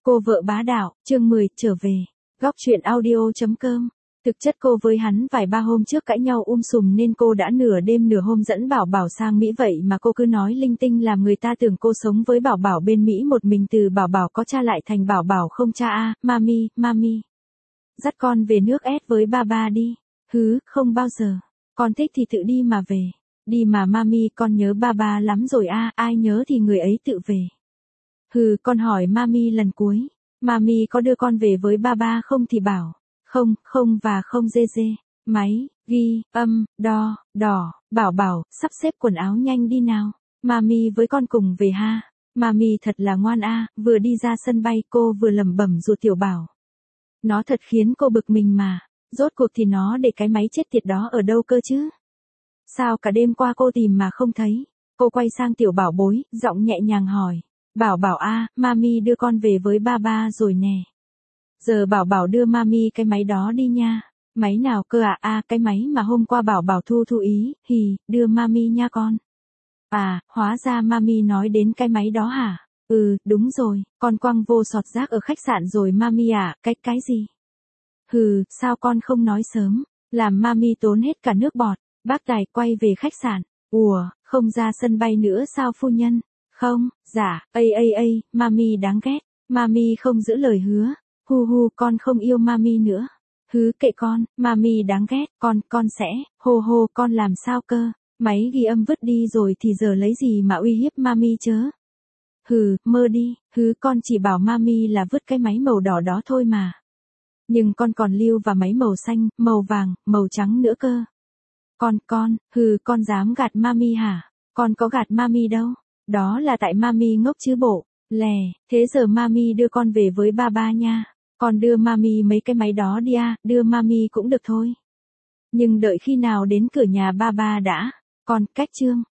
Cô vợ bá đạo, chương 10, trở về. Góc truyện audio.com. Thực chất cô với hắn vài ba hôm trước cãi nhau sùm nên cô đã nửa đêm nửa hôm dẫn Bảo Bảo sang Mỹ, vậy mà cô cứ nói linh tinh làm người ta tưởng cô sống với Bảo Bảo bên Mỹ một mình, từ Bảo Bảo có cha lại thành Bảo Bảo không cha a. Mami. Dắt con về nước S với ba đi. Hứ, không bao giờ. Con thích thì tự đi mà về. Đi mà mami, con nhớ ba lắm rồi a. Ai nhớ thì người ấy tự về. Hừ, con hỏi mami lần cuối. Mami có đưa con về với ba không thì bảo. Không và không dê. Máy, ghi, âm, đỏ, Bảo, sắp xếp quần áo nhanh đi nào. Mami với con cùng về ha. Mami thật là ngoan a. Vừa đi ra sân bay cô vừa lẩm bẩm ruột Tiểu Bảo. Nó thật khiến cô bực mình mà. Rốt cuộc thì nó để cái máy chết tiệt đó ở đâu cơ chứ? Sao cả đêm qua cô tìm mà không thấy? Cô quay sang Tiểu Bảo bối, giọng nhẹ nhàng hỏi. Bảo a, mami đưa con về với ba rồi nè. Giờ Bảo đưa mami cái máy đó đi nha. Máy nào cơ à? Cái máy mà hôm qua Bảo thu ý, đưa mami nha con. À, hóa ra mami nói đến cái máy đó hả? Ừ, đúng rồi, con quăng vô sọt rác ở khách sạn rồi mami à, cái gì? Hừ, sao con không nói sớm, làm mami tốn hết cả nước bọt. Bác Tài quay về khách sạn. Ủa, không ra sân bay nữa sao phu nhân? Không, dạ, mami đáng ghét. Mami không giữ lời hứa. Hu, con không yêu mami nữa. Hứ, kệ con, mami đáng ghét, con sẽ, hô, con làm sao cơ? Máy ghi âm vứt đi rồi thì giờ lấy gì mà uy hiếp mami chớ? Hừ, mơ đi, con chỉ bảo mami là vứt cái máy màu đỏ đó thôi mà. Nhưng con còn lưu và máy màu xanh, màu vàng, màu trắng nữa cơ. Con dám gạt mami hả? Con có gạt mami đâu. Đó là tại mami ngốc chứ bộ. Lè, thế giờ mami đưa con về với ba nha. Con đưa mami mấy cái máy đó đi à, đưa mami cũng được thôi. Nhưng đợi khi nào đến cửa nhà ba đã. Con, cách chương.